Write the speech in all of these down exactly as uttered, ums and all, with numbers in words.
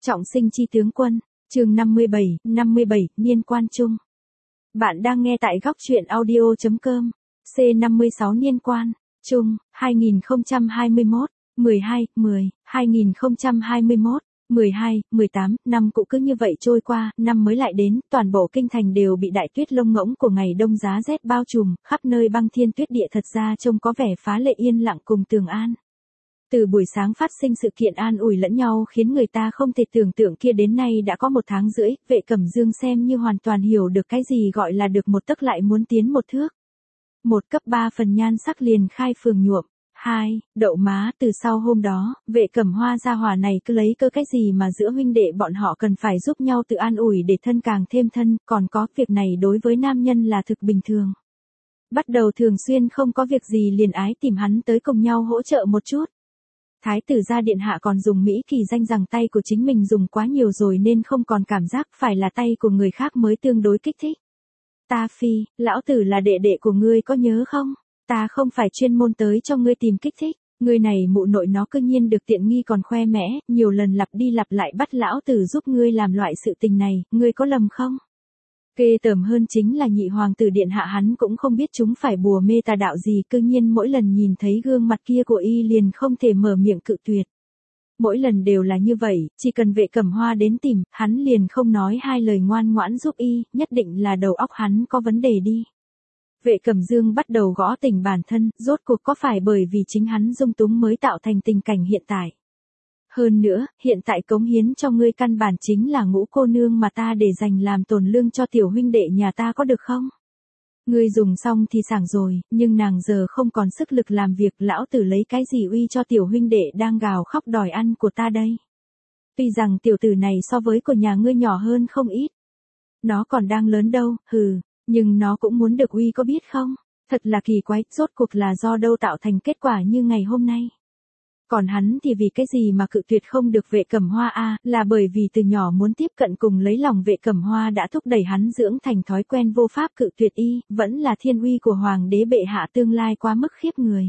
Trọng sinh chi tướng quân, chương năm mươi bảy, năm mươi bảy, niên quan trung. Bạn đang nghe tại góc truyện audio.com, C năm mươi sáu niên quan, trung, hai nghìn không trăm hai mươi mốt, mười hai, mười, hai nghìn không trăm hai mươi mốt, mười hai, mười tám, năm cũ cứ như vậy trôi qua, năm mới lại đến, toàn bộ kinh thành đều bị đại tuyết lông ngỗng của ngày đông giá rét bao trùm, khắp nơi băng thiên tuyết địa thật ra trông có vẻ phá lệ yên lặng cùng tường an. Từ buổi sáng phát sinh sự kiện an ủi lẫn nhau khiến người ta không thể tưởng tượng kia đến nay đã có một tháng rưỡi, Vệ Cẩm Dương xem như hoàn toàn hiểu được cái gì gọi là được một tấc lại muốn tiến một thước. Một cấp ba phần nhan sắc liền khai phường nhuộm. Hai, đậu má, từ sau hôm đó, Vệ Cẩm Hoa gia hỏa này cứ lấy cơ cái gì mà giữa huynh đệ bọn họ cần phải giúp nhau tự an ủi để thân càng thêm thân, còn có việc này đối với nam nhân là thực bình thường. Bắt đầu thường xuyên không có việc gì liền ái tìm hắn tới cùng nhau hỗ trợ một chút. Thái tử gia điện hạ còn dùng Mỹ kỳ danh rằng tay của chính mình dùng quá nhiều rồi nên không còn cảm giác phải là tay của người khác mới tương đối kích thích. Ta phi, lão tử là đệ đệ của ngươi có nhớ không? Ta không phải chuyên môn tới cho ngươi tìm kích thích, ngươi này mụ nội nó cư nhiên được tiện nghi còn khoe mẽ, nhiều lần lặp đi lặp lại bắt lão tử giúp ngươi làm loại sự tình này, ngươi có lầm không? Ghê tởm hơn chính là nhị hoàng tử điện hạ hắn cũng không biết chúng phải bùa mê tà đạo gì, cư nhiên mỗi lần nhìn thấy gương mặt kia của y liền không thể mở miệng cự tuyệt. Mỗi lần đều là như vậy, chỉ cần Vệ Cẩm Hoa đến tìm, hắn liền không nói hai lời ngoan ngoãn giúp y, nhất định là đầu óc hắn có vấn đề đi. Vệ Cẩm Dương bắt đầu gõ tỉnh bản thân, rốt cuộc có phải bởi vì chính hắn dung túng mới tạo thành tình cảnh hiện tại. Hơn nữa, hiện tại cống hiến cho ngươi căn bản chính là Ngũ cô nương mà ta để dành làm tồn lương cho tiểu huynh đệ nhà ta có được không? Ngươi dùng xong thì sảng rồi, nhưng nàng giờ không còn sức lực làm việc, lão tử lấy cái gì uy cho tiểu huynh đệ đang gào khóc đòi ăn của ta đây? Tuy rằng tiểu tử này so với của nhà ngươi nhỏ hơn không ít. Nó còn đang lớn đâu, hừ, nhưng nó cũng muốn được uy có biết không? Thật là kỳ quái, rốt cuộc là do đâu tạo thành kết quả như ngày hôm nay. Còn hắn thì vì cái gì mà cự tuyệt không được Vệ Cẩm Hoa a, à, là bởi vì từ nhỏ muốn tiếp cận cùng lấy lòng Vệ Cẩm Hoa đã thúc đẩy hắn dưỡng thành thói quen vô pháp cự tuyệt y, vẫn là thiên uy của hoàng đế bệ hạ tương lai quá mức khiếp người.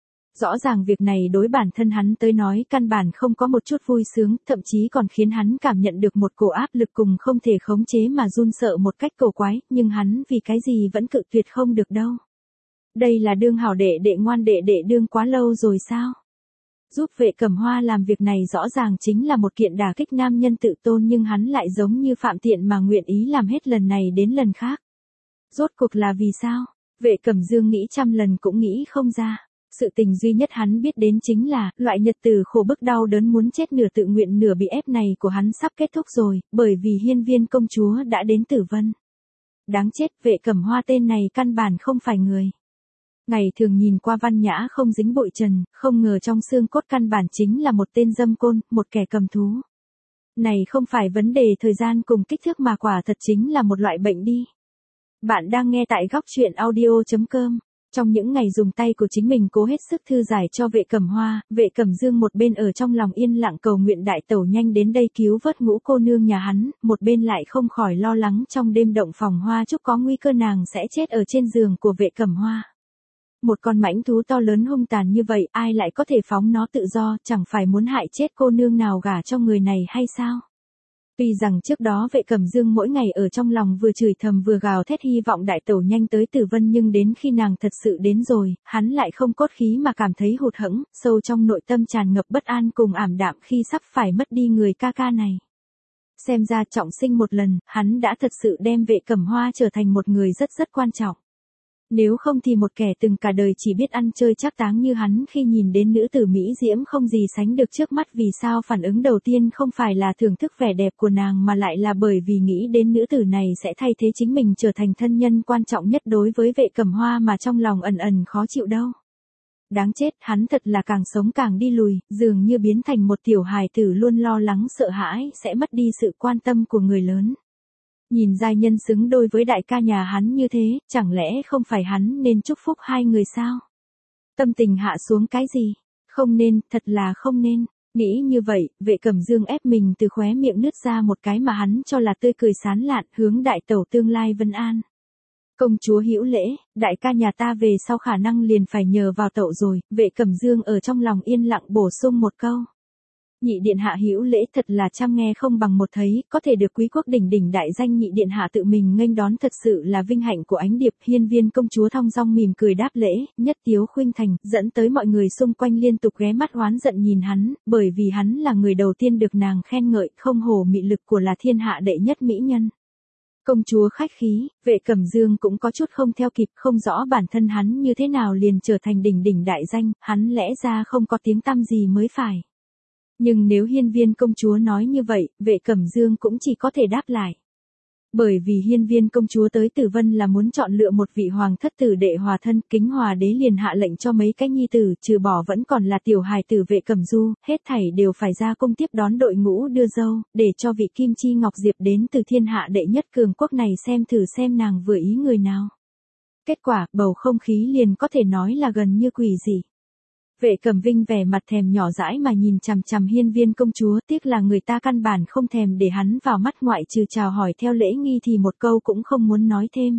Rõ ràng việc này đối bản thân hắn tới nói căn bản không có một chút vui sướng, thậm chí còn khiến hắn cảm nhận được một cổ áp lực cùng không thể khống chế mà run sợ một cách cổ quái, nhưng hắn vì cái gì vẫn cự tuyệt không được đâu. Đây là đương hảo đệ đệ ngoan đệ đệ đương quá lâu rồi sao? Giúp Vệ Cẩm Hoa làm việc này rõ ràng chính là một kiện đả kích nam nhân tự tôn, nhưng hắn lại giống như phạm tiện mà nguyện ý làm hết lần này đến lần khác. Rốt cuộc là vì sao? Vệ Cẩm Dương nghĩ trăm lần cũng nghĩ không ra. Sự tình duy nhất hắn biết đến chính là, loại nhật từ khổ bức đau đớn muốn chết nửa tự nguyện nửa bị ép này của hắn sắp kết thúc rồi, bởi vì hiên viên công chúa đã đến Tử Vân. Đáng chết, Vệ Cẩm Hoa tên này căn bản không phải người. Ngày thường nhìn qua văn nhã không dính bụi trần, không ngờ trong xương cốt căn bản chính là một tên dâm côn, một kẻ cầm thú. Này không phải vấn đề thời gian cùng kích thước mà quả thật chính là một loại bệnh đi. Bạn đang nghe tại góc truyện audio.com. Trong những ngày dùng tay của chính mình cố hết sức thư giải cho Vệ Cẩm Hoa, Vệ Cẩm Dương một bên ở trong lòng yên lặng cầu nguyện đại tẩu nhanh đến đây cứu vớt Ngũ cô nương nhà hắn, một bên lại không khỏi lo lắng trong đêm động phòng hoa chúc có nguy cơ nàng sẽ chết ở trên giường của Vệ Cẩm Hoa. Một con mãnh thú to lớn hung tàn như vậy, ai lại có thể phóng nó tự do, chẳng phải muốn hại chết cô nương nào gả cho người này hay sao? Tuy rằng trước đó Vệ Cẩm Dương mỗi ngày ở trong lòng vừa chửi thầm vừa gào thét hy vọng đại tẩu nhanh tới Tử Vân, nhưng đến khi nàng thật sự đến rồi, hắn lại không cốt khí mà cảm thấy hụt hẫng, sâu trong nội tâm tràn ngập bất an cùng ảm đạm khi sắp phải mất đi người ca ca này. Xem ra trọng sinh một lần, hắn đã thật sự đem Vệ Cẩm Hoa trở thành một người rất rất quan trọng. Nếu không thì một kẻ từng cả đời chỉ biết ăn chơi trác táng như hắn khi nhìn đến nữ tử mỹ diễm không gì sánh được trước mắt, vì sao phản ứng đầu tiên không phải là thưởng thức vẻ đẹp của nàng mà lại là bởi vì nghĩ đến nữ tử này sẽ thay thế chính mình trở thành thân nhân quan trọng nhất đối với Vệ Cẩm Hoa mà trong lòng ẩn ẩn khó chịu đâu. Đáng chết, hắn thật là càng sống càng đi lùi, dường như biến thành một tiểu hài tử luôn lo lắng sợ hãi sẽ mất đi sự quan tâm của người lớn. Nhìn giai nhân xứng đôi với đại ca nhà hắn như thế, chẳng lẽ không phải hắn nên chúc phúc hai người sao? Tâm tình hạ xuống cái gì? Không nên, thật là không nên. Nghĩ như vậy, Vệ Cẩm Dương ép mình từ khóe miệng nứt ra một cái mà hắn cho là tươi cười sán lạn, hướng đại tẩu tương lai Vân An. Công chúa hữu lễ, đại ca nhà ta về sau khả năng liền phải nhờ vào tẩu rồi, Vệ Cẩm Dương ở trong lòng yên lặng bổ sung một câu. Nhị điện hạ hữu lễ thật là trăm nghe không bằng một thấy, có thể được quý quốc đỉnh đỉnh đại danh nhị điện hạ tự mình nghênh đón thật sự là vinh hạnh của ánh điệp. Hiên Viên công chúa thong dong mỉm cười đáp lễ, nhất tiếu khuynh thành, dẫn tới mọi người xung quanh liên tục ghé mắt oán giận nhìn hắn, bởi vì hắn là người đầu tiên được nàng khen ngợi, không hổ mị lực của là thiên hạ đệ nhất mỹ nhân. Công chúa khách khí, Vệ Cẩm Dương cũng có chút không theo kịp, không rõ bản thân hắn như thế nào liền trở thành đỉnh đỉnh đại danh, hắn lẽ ra không có tiếng tăm gì mới phải. Nhưng nếu Hiên Viên công chúa nói như vậy, Vệ Cẩm Dương cũng chỉ có thể đáp lại. Bởi vì Hiên Viên công chúa tới Tử Vân là muốn chọn lựa một vị hoàng thất tử đệ hòa thân, Kính Hòa đế liền hạ lệnh cho mấy cái nhi tử, trừ bỏ vẫn còn là tiểu hài tử Vệ Cẩm Du, hết thảy đều phải ra cung tiếp đón đội ngũ đưa dâu, để cho vị Kim Chi Ngọc Diệp đến từ thiên hạ đệ nhất cường quốc này xem thử xem nàng vừa ý người nào. Kết quả, bầu không khí liền có thể nói là gần như quỷ dị. Vệ Cẩm Vinh vẻ mặt thèm nhỏ dãi mà nhìn chằm chằm Hiên Viên công chúa, tiếc là người ta căn bản không thèm để hắn vào mắt, ngoại trừ chào hỏi theo lễ nghi thì một câu cũng không muốn nói thêm.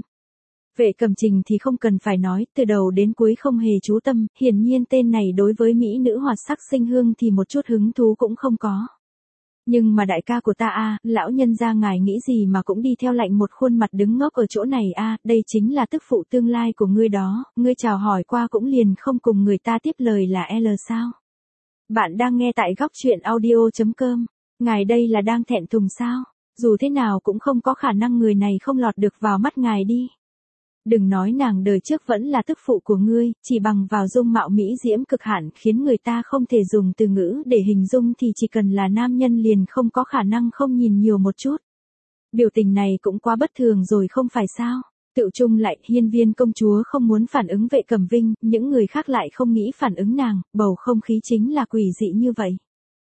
Vệ Cẩm Trình thì không cần phải nói, từ đầu đến cuối không hề chú tâm, hiển nhiên tên này đối với mỹ nữ hoạt sắc sinh hương thì một chút hứng thú cũng không có. Nhưng mà đại ca của ta a, lão nhân gia ngài nghĩ gì mà cũng đi theo lạnh một khuôn mặt đứng ngốc ở chỗ này a, đây chính là tức phụ tương lai của ngươi đó, ngươi chào hỏi qua cũng liền không cùng người ta tiếp lời là L sao? Bạn đang nghe tại góc truyện audio chấm com, ngài đây là đang thẹn thùng sao? Dù thế nào cũng không có khả năng người này không lọt được vào mắt ngài đi. Đừng nói nàng đời trước vẫn là tức phụ của ngươi, chỉ bằng vào dung mạo mỹ diễm cực hạn khiến người ta không thể dùng từ ngữ để hình dung thì chỉ cần là nam nhân liền không có khả năng không nhìn nhiều một chút. Biểu tình này cũng quá bất thường rồi không phải sao? Tự chung lại, Hiên Viên công chúa không muốn phản ứng Vệ Cẩm Vinh, những người khác lại không nghĩ phản ứng nàng, bầu không khí chính là quỷ dị như vậy.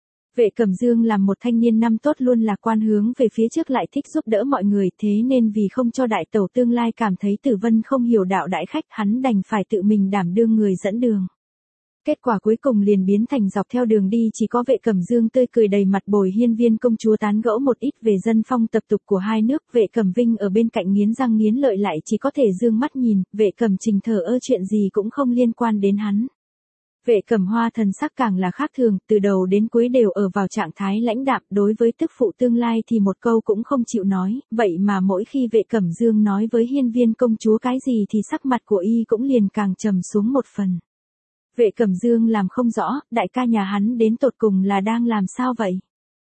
Vệ Cẩm Dương làm một thanh niên năm tốt luôn lạc quan hướng về phía trước, lại thích giúp đỡ mọi người, thế nên vì không cho đại tẩu tương lai cảm thấy Tử Vân không hiểu đạo đại khách, hắn đành phải tự mình đảm đương người dẫn đường. Kết quả cuối cùng liền biến thành dọc theo đường đi chỉ có Vệ Cẩm Dương tươi cười đầy mặt, bồi Hiên Viên công chúa tán gẫu một ít về dân phong tập tục của hai nước. Vệ Cẩm Vinh ở bên cạnh nghiến răng nghiến lợi lại chỉ có thể dương mắt nhìn, Vệ Cẩm Trình thờ ơ, chuyện gì cũng không liên quan đến hắn. Vệ Cẩm Hoa thần sắc càng là khác thường, từ đầu đến cuối đều ở vào trạng thái lãnh đạm, đối với tức phụ tương lai thì một câu cũng không chịu nói, vậy mà mỗi khi Vệ Cẩm Dương nói với Hiên Viên công chúa cái gì thì sắc mặt của y cũng liền càng trầm xuống một phần. Vệ Cẩm Dương làm không rõ, đại ca nhà hắn đến tột cùng là đang làm sao vậy?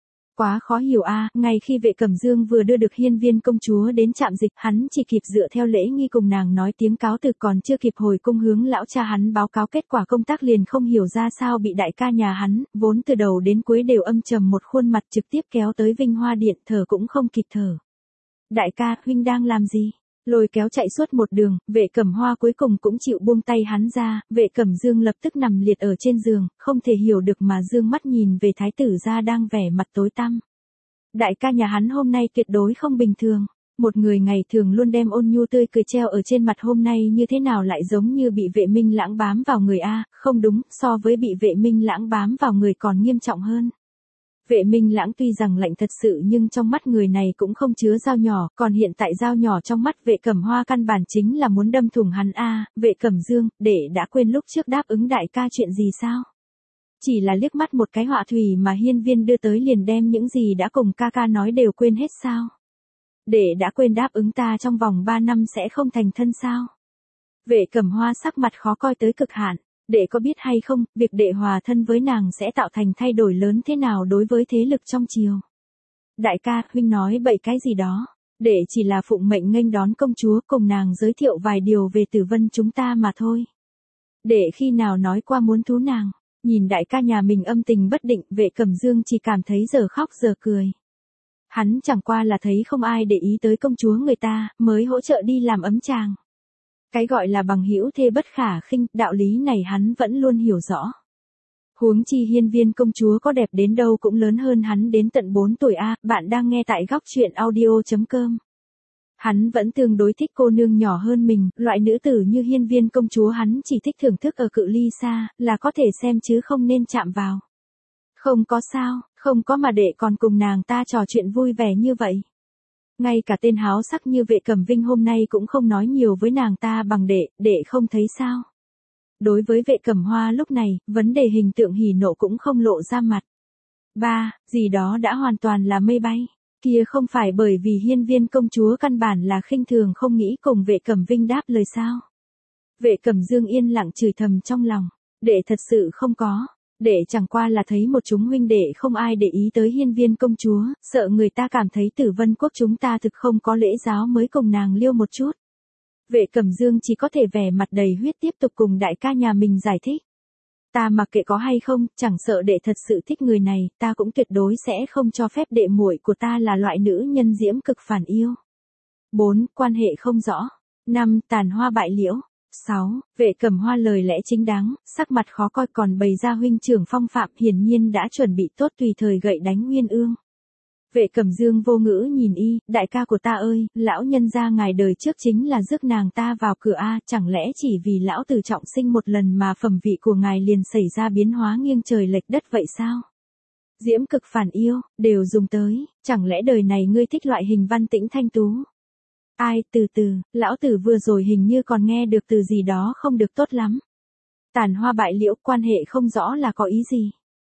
Quá khó hiểu a, à, ngay khi Vệ Cẩm Dương vừa đưa được Hiên Viên công chúa đến trạm dịch, hắn chỉ kịp dựa theo lễ nghi cùng nàng nói tiếng cáo từ, còn chưa kịp hồi cung hướng lão cha hắn báo cáo kết quả công tác liền không hiểu ra sao bị đại ca nhà hắn, vốn từ đầu đến cuối đều âm trầm một khuôn mặt, trực tiếp kéo tới Vinh Hoa Điện, thở cũng không kịp thở. Đại ca, huynh đang làm gì? Lôi kéo chạy suốt một đường, Vệ Cẩm Hoa cuối cùng cũng chịu buông tay hắn ra, Vệ Cẩm Dương lập tức nằm liệt ở trên giường, không thể hiểu được mà dương mắt nhìn về thái tử gia đang vẻ mặt tối tăm. Đại ca nhà hắn hôm nay tuyệt đối không bình thường, một người ngày thường luôn đem ôn nhu tươi cười treo ở trên mặt hôm nay như thế nào lại giống như bị Vệ Minh Lãng bám vào người a, không đúng, so với bị Vệ Minh Lãng bám vào người còn nghiêm trọng hơn. Vệ Minh Lãng tuy rằng lạnh thật sự nhưng trong mắt người này cũng không chứa dao nhỏ, còn hiện tại dao nhỏ trong mắt Vệ Cẩm Hoa căn bản chính là muốn đâm thủng hắn a, à, Vệ Cẩm Dương, để đã quên lúc trước đáp ứng đại ca chuyện gì sao? Chỉ là liếc mắt một cái họa thủy mà Hiên Viên đưa tới liền đem những gì đã cùng ca ca nói đều quên hết sao? Để đã quên đáp ứng ta trong vòng ba năm sẽ không thành thân sao? Vệ Cẩm Hoa sắc mặt khó coi tới cực hạn. Đệ có biết hay không, việc đệ hòa thân với nàng sẽ tạo thành thay đổi lớn thế nào đối với thế lực trong triều. Đại ca, huynh nói bậy cái gì đó. Đệ chỉ là phụng mệnh nghênh đón công chúa, cùng nàng giới thiệu vài điều về Tử Vân chúng ta mà thôi. Đệ khi nào nói qua muốn thú nàng. Nhìn đại ca nhà mình âm tình bất định, Vệ Cẩm Dương chỉ cảm thấy giờ khóc giờ cười. Hắn chẳng qua là thấy không ai để ý tới công chúa người ta, mới hỗ trợ đi làm ấm tràng. Cái gọi là bằng hữu thê bất khả khinh, đạo lý này hắn vẫn luôn hiểu rõ. Huống chi Hiên Viên công chúa có đẹp đến đâu cũng lớn hơn hắn đến tận bốn tuổi a, à, bạn đang nghe tại góc truyện audio chấm com. Hắn vẫn tương đối thích cô nương nhỏ hơn mình, loại nữ tử như Hiên Viên công chúa hắn chỉ thích thưởng thức ở cự ly xa, là có thể xem chứ không nên chạm vào. Không có sao, không có mà đệ còn cùng nàng ta trò chuyện vui vẻ như vậy. Ngay cả tên háo sắc như Vệ Cẩm Vinh hôm nay cũng không nói nhiều với nàng ta bằng đệ, đệ không thấy sao. Đối với Vệ Cẩm Hoa lúc này, vấn đề hình tượng hỉ nộ cũng không lộ ra mặt. Ba, gì đó đã hoàn toàn là mây bay. Kia không phải bởi vì hiên viên công chúa căn bản là khinh thường không nghĩ cùng Vệ Cẩm Vinh đáp lời sao. Vệ Cẩm Dương yên lặng chửi thầm trong lòng, đệ thật sự không có, đệ chẳng qua là thấy một chúng huynh đệ không ai để ý tới hiên viên công chúa, sợ người ta cảm thấy Tử Vân Quốc chúng ta thực không có lễ giáo mới cùng nàng liêu một chút. Vệ Cẩm Dương chỉ có thể vẻ mặt đầy huyết tiếp tục cùng đại ca nhà mình giải thích. Ta mặc kệ có hay không, chẳng sợ đệ thật sự thích người này, ta cũng tuyệt đối sẽ không cho phép đệ muội của ta là loại nữ nhân diễm cực phản yêu. Bốn, quan hệ không rõ. Năm, tàn hoa bại liễu. Sáu, Vệ Cẩm Hoa lời lẽ chính đáng, sắc mặt khó coi còn bày ra huynh trưởng phong phạm, hiển nhiên đã chuẩn bị tốt tùy thời gậy đánh Nguyên Ương. Vệ Cẩm Dương vô ngữ nhìn y, đại ca của ta ơi, lão nhân gia ngài đời trước chính là rước nàng ta vào cửa a, chẳng lẽ chỉ vì lão tử trọng sinh một lần mà phẩm vị của ngài liền xảy ra biến hóa nghiêng trời lệch đất vậy sao? Diễm cực phản yêu, đều dùng tới, chẳng lẽ đời này ngươi thích loại hình văn tĩnh thanh tú? Ai, từ từ, lão tử vừa rồi hình như còn nghe được từ gì đó không được tốt lắm. Tàn hoa bại liễu, quan hệ không rõ là có ý gì?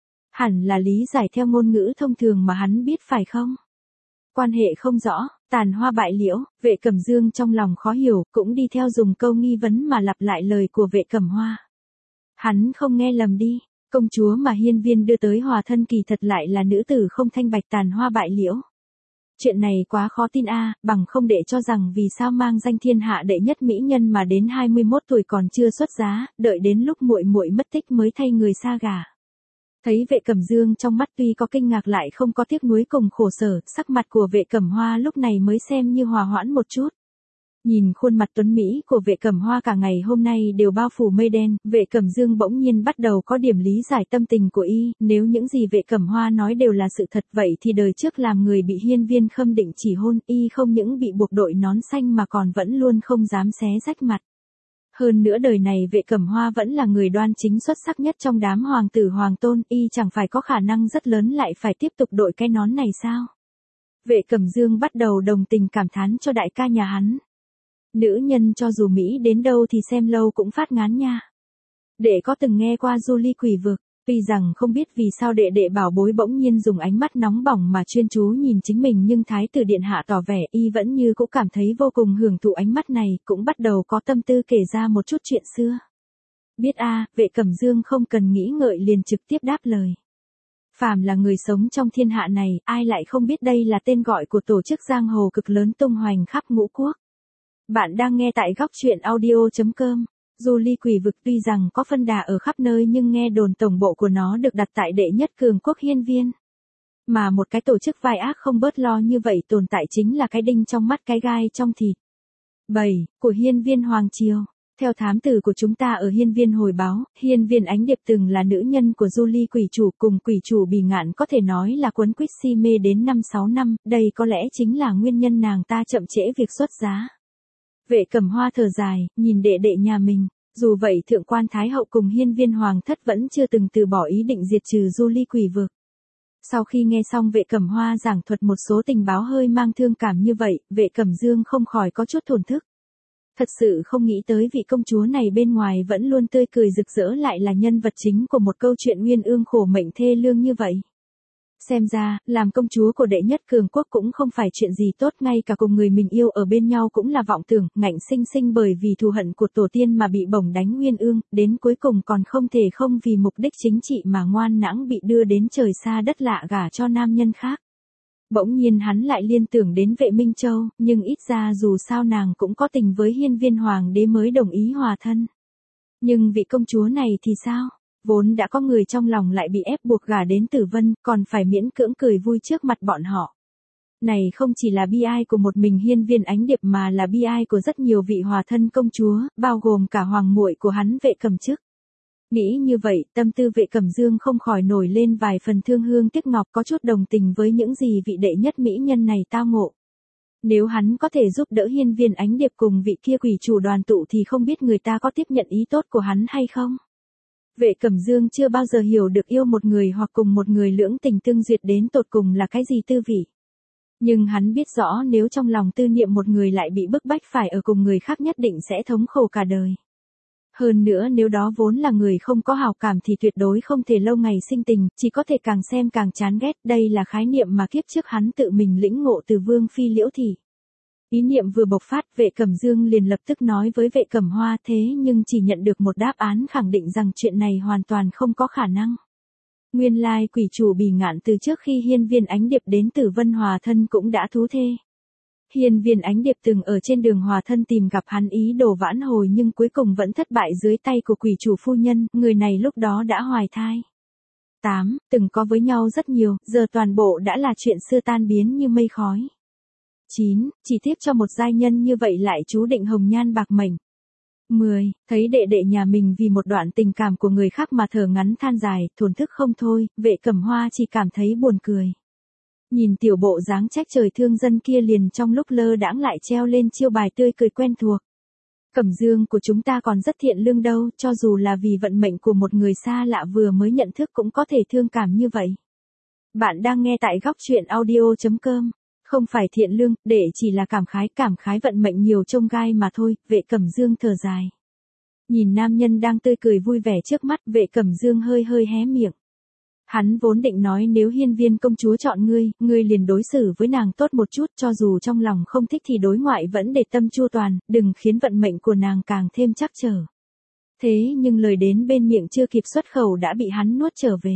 Hẳn là lý giải theo ngôn ngữ thông thường mà hắn biết phải không? Quan hệ không rõ, tàn hoa bại liễu, Vệ Cẩm Dương trong lòng khó hiểu, cũng đi theo dùng câu nghi vấn mà lặp lại lời của Vệ Cẩm Hoa. Hắn không nghe lầm đi, công chúa mà hiên viên đưa tới hòa thân kỳ thật lại là nữ tử không thanh bạch tàn hoa bại liễu. Chuyện này quá khó tin a, bằng không để cho rằng vì sao mang danh thiên hạ đệ nhất mỹ nhân mà đến hai mươi mốt tuổi còn chưa xuất giá, đợi đến lúc muội muội mất tích mới thay người xa gả. Thấy Vệ Cẩm Dương trong mắt tuy có kinh ngạc lại không có tiếc nuối cùng khổ sở, sắc mặt của Vệ Cẩm Hoa lúc này mới xem như hòa hoãn một chút. Nhìn khuôn mặt tuấn mỹ của Vệ Cẩm Hoa cả ngày hôm nay đều bao phủ mây đen, Vệ Cẩm Dương bỗng nhiên bắt đầu có điểm lý giải tâm tình của y, nếu những gì Vệ Cẩm Hoa nói đều là sự thật vậy thì đời trước làm người bị hiên viên khâm định chỉ hôn, y không những bị buộc đội nón xanh mà còn vẫn luôn không dám xé rách mặt. Hơn nữa đời này Vệ Cẩm Hoa vẫn là người đoan chính xuất sắc nhất trong đám hoàng tử hoàng tôn, y chẳng phải có khả năng rất lớn lại phải tiếp tục đội cái nón này sao? Vệ Cẩm Dương bắt đầu đồng tình cảm thán cho đại ca nhà hắn. Nữ nhân cho dù Mỹ đến đâu thì xem lâu cũng phát ngán nha. Đệ có từng nghe qua du ly quỷ vực, tuy rằng không biết vì sao đệ đệ bảo bối bỗng nhiên dùng ánh mắt nóng bỏng mà chuyên chú nhìn chính mình nhưng thái tử điện hạ tỏ vẻ y vẫn như cũng cảm thấy vô cùng hưởng thụ ánh mắt này, cũng bắt đầu có tâm tư kể ra một chút chuyện xưa. Biết a, Vệ Cẩm Dương không cần nghĩ ngợi liền trực tiếp đáp lời. Phàm là người sống trong thiên hạ này, ai lại không biết đây là tên gọi của tổ chức giang hồ cực lớn tung hoành khắp ngũ quốc. Bạn đang nghe tại góc truyện audio chấm com. Du ly quỷ vực tuy rằng có phân đà ở khắp nơi nhưng nghe đồn tổng bộ của nó được đặt tại đệ nhất cường quốc hiên viên. Mà một cái tổ chức vai ác không bớt lo như vậy tồn tại chính là cái đinh trong mắt cái gai trong thịt. bảy. Của hiên viên Hoàng Triều. Theo thám tử của chúng ta ở hiên viên hồi báo, hiên viên Ánh Điệp từng là nữ nhân của du ly quỷ chủ cùng quỷ chủ Bỉ Ngạn có thể nói là quấn quýt si mê đến năm sáu năm, đây có lẽ chính là nguyên nhân nàng ta chậm trễ việc xuất giá. Vệ Cẩm Hoa thở dài, nhìn đệ đệ nhà mình, dù vậy thượng quan Thái Hậu cùng hiên viên Hoàng thất vẫn chưa từng từ bỏ ý định diệt trừ du ly quỷ vực. Sau khi nghe xong Vệ Cẩm Hoa giảng thuật một số tình báo hơi mang thương cảm như vậy, Vệ Cẩm Dương không khỏi có chút thổn thức. Thật sự không nghĩ tới vị công chúa này bên ngoài vẫn luôn tươi cười rực rỡ lại là nhân vật chính của một câu chuyện uyên ương khổ mệnh thê lương như vậy. Xem ra, làm công chúa của đệ nhất cường quốc cũng không phải chuyện gì tốt, ngay cả cùng người mình yêu ở bên nhau cũng là vọng tưởng, ngạnh sinh sinh bởi vì thù hận của tổ tiên mà bị bổng đánh uyên ương, đến cuối cùng còn không thể không vì mục đích chính trị mà ngoan nãng bị đưa đến trời xa đất lạ gả cho nam nhân khác. Bỗng nhiên hắn lại liên tưởng đến Vệ Minh Châu, nhưng ít ra dù sao nàng cũng có tình với hiên viên hoàng đế mới đồng ý hòa thân. Nhưng vị công chúa này thì sao? Vốn đã có người trong lòng lại bị ép buộc gả đến Tử Vân, còn phải miễn cưỡng cười vui trước mặt bọn họ. Này không chỉ là bi ai của một mình hiên viên Ánh Điệp mà là bi ai của rất nhiều vị hòa thân công chúa, bao gồm cả hoàng muội của hắn Vệ Cẩm Chức. Nghĩ như vậy, tâm tư Vệ Cẩm Dương không khỏi nổi lên vài phần thương hương tiếc ngọc, có chút đồng tình với những gì vị đệ nhất mỹ nhân này tao ngộ. Nếu hắn có thể giúp đỡ hiên viên Ánh Điệp cùng vị kia quỷ chủ đoàn tụ thì không biết người ta có tiếp nhận ý tốt của hắn hay không. Vệ Cẩm Dương chưa bao giờ hiểu được yêu một người hoặc cùng một người lưỡng tình tương duyệt đến tột cùng là cái gì tư vị. Nhưng hắn biết rõ nếu trong lòng tư niệm một người lại bị bức bách phải ở cùng người khác nhất định sẽ thống khổ cả đời. Hơn nữa nếu đó vốn là người không có hảo cảm thì tuyệt đối không thể lâu ngày sinh tình, chỉ có thể càng xem càng chán ghét, đây là khái niệm mà kiếp trước hắn tự mình lĩnh ngộ từ Vương Phi Liễu Thị. Ý niệm vừa bộc phát, Vệ Cẩm Dương liền lập tức nói với Vệ Cẩm Hoa thế nhưng chỉ nhận được một đáp án khẳng định rằng chuyện này hoàn toàn không có khả năng. Nguyên lai quỷ chủ Bỉ Ngạn từ trước khi Hiên Viên Ánh Điệp đến Tử Vân Hòa Thân cũng đã thú thê. Hiên Viên Ánh Điệp từng ở trên đường hòa thân tìm gặp hắn ý đồ vãn hồi nhưng cuối cùng vẫn thất bại dưới tay của quỷ chủ phu nhân, người này lúc đó đã hoài thai. tám. Từng có với nhau rất nhiều, giờ toàn bộ đã là chuyện xưa tan biến như mây khói. chín. Chỉ tiếc cho một giai nhân như vậy lại chú định hồng nhan bạc mệnh. mười. Thấy đệ đệ nhà mình vì một đoạn tình cảm của người khác mà thở ngắn than dài, thổn thức không thôi, Vệ Cẩm Hoa chỉ cảm thấy buồn cười. Nhìn tiểu bộ dáng trách trời thương dân kia liền trong lúc lơ đãng lại treo lên chiêu bài tươi cười quen thuộc. Cẩm Dương của chúng ta còn rất thiện lương đâu, cho dù là vì vận mệnh của một người xa lạ vừa mới nhận thức cũng có thể thương cảm như vậy. Bạn đang nghe tại góc truyện audio chấm com. Không phải thiện lương, để chỉ là cảm khái, cảm khái vận mệnh nhiều chông gai mà thôi, Vệ Cẩm Dương thở dài. Nhìn nam nhân đang tươi cười vui vẻ trước mắt, Vệ Cẩm Dương hơi hơi hé miệng. Hắn vốn định nói nếu Hiên Viên công chúa chọn ngươi, ngươi liền đối xử với nàng tốt một chút, cho dù trong lòng không thích thì đối ngoại vẫn để tâm chu toàn, đừng khiến vận mệnh của nàng càng thêm trắc trở. Thế nhưng lời đến bên miệng chưa kịp xuất khẩu đã bị hắn nuốt trở về.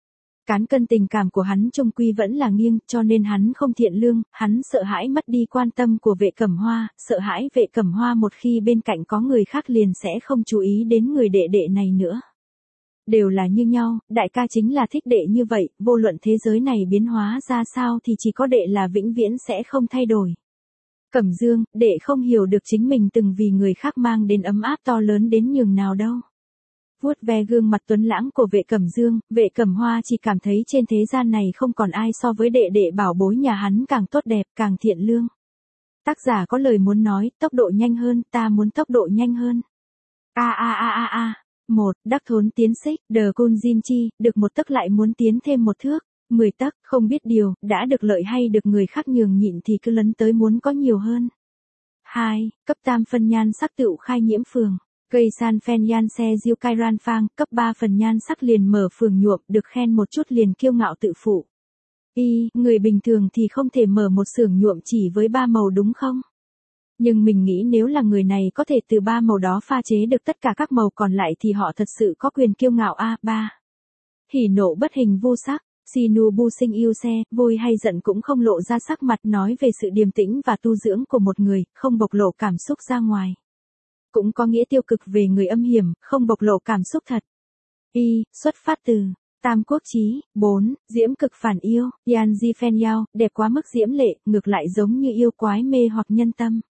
Cán cân tình cảm của hắn trung quy vẫn là nghiêng, cho nên hắn không thiện lương, hắn sợ hãi mất đi quan tâm của Vệ Cẩm Hoa, sợ hãi Vệ Cẩm Hoa một khi bên cạnh có người khác liền sẽ không chú ý đến người đệ đệ này nữa. Đều là như nhau, đại ca chính là thích đệ như vậy, vô luận thế giới này biến hóa ra sao thì chỉ có đệ là vĩnh viễn sẽ không thay đổi. Cẩm Dương, đệ không hiểu được chính mình từng vì người khác mang đến ấm áp to lớn đến nhường nào đâu. Vuốt ve gương mặt tuấn lãng của Vệ Cẩm Dương, Vệ Cẩm Hoa chỉ cảm thấy trên thế gian này không còn ai so với đệ đệ bảo bối nhà hắn càng tốt đẹp, càng thiện lương. Tác giả có lời muốn nói, tốc độ nhanh hơn, ta muốn tốc độ nhanh hơn. A a a a a. một. Đắc thốn tiến xích, đờ côn Jin chi, được một tấc lại muốn tiến thêm một thước, mười tấc, không biết điều, đã được lợi hay được người khác nhường nhịn thì cứ lấn tới muốn có nhiều hơn. hai. Cấp tam phân nhan sắc tựu khai nhiễm phường. Gây san phen yan xe diêu cai ran phang, cấp ba phần nhan sắc liền mở phường nhuộm, được khen một chút liền kiêu ngạo tự phụ. Y, người bình thường thì không thể mở một xưởng nhuộm chỉ với ba màu đúng không? Nhưng mình nghĩ nếu là người này có thể từ ba màu đó pha chế được tất cả các màu còn lại thì họ thật sự có quyền kiêu ngạo a. ba. Hỉ nộ bất hình vô sắc, si nu bu sinh yêu xe, vui hay giận cũng không lộ ra sắc mặt, nói về sự điềm tĩnh và tu dưỡng của một người, không bộc lộ cảm xúc ra ngoài. Cũng có nghĩa tiêu cực về người âm hiểm, không bộc lộ cảm xúc thật. Y, xuất phát từ Tam Quốc Chí. bốn. Diễm cực phản yêu, Yan Di Phen Yao, đẹp quá mức diễm lệ, ngược lại giống như yêu quái mê hoặc nhân tâm.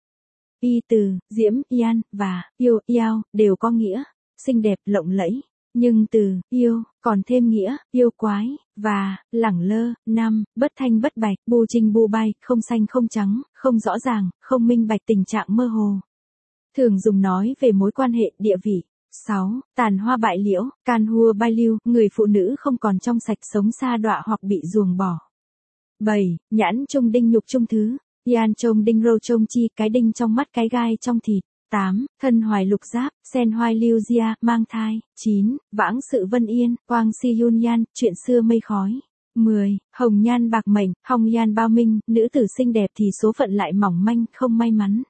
Y từ Diễm, Yan và yêu, Yao đều có nghĩa xinh đẹp, lộng lẫy, nhưng từ yêu còn thêm nghĩa yêu quái và lẳng lơ. năm. Bất thanh bất bạch, bu trinh bu bay, không xanh không trắng, không rõ ràng, không minh bạch, tình trạng mơ hồ. Thường dùng nói về mối quan hệ, địa vị. sáu. Tàn hoa bại liễu, can hua bai lưu, người phụ nữ không còn trong sạch, sống xa đọa hoặc bị ruồng bỏ. bảy. Nhãn trung đinh nhục trung thứ, yan trông đinh rô trông chi, cái đinh trong mắt cái gai trong thịt. tám. Thân hoài lục giáp, sen hoài lưu gia, mang thai. chín. Vãng sự vân yên, quang si yun yan, chuyện xưa mây khói. mười. Hồng nhan bạc mệnh, hồng nhan bao minh, nữ tử xinh đẹp thì số phận lại mỏng manh, không may mắn.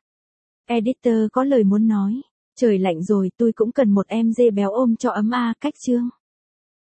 Editor có lời muốn nói. Trời lạnh rồi, tôi cũng cần một em dê béo ôm cho ấm a, cách chương.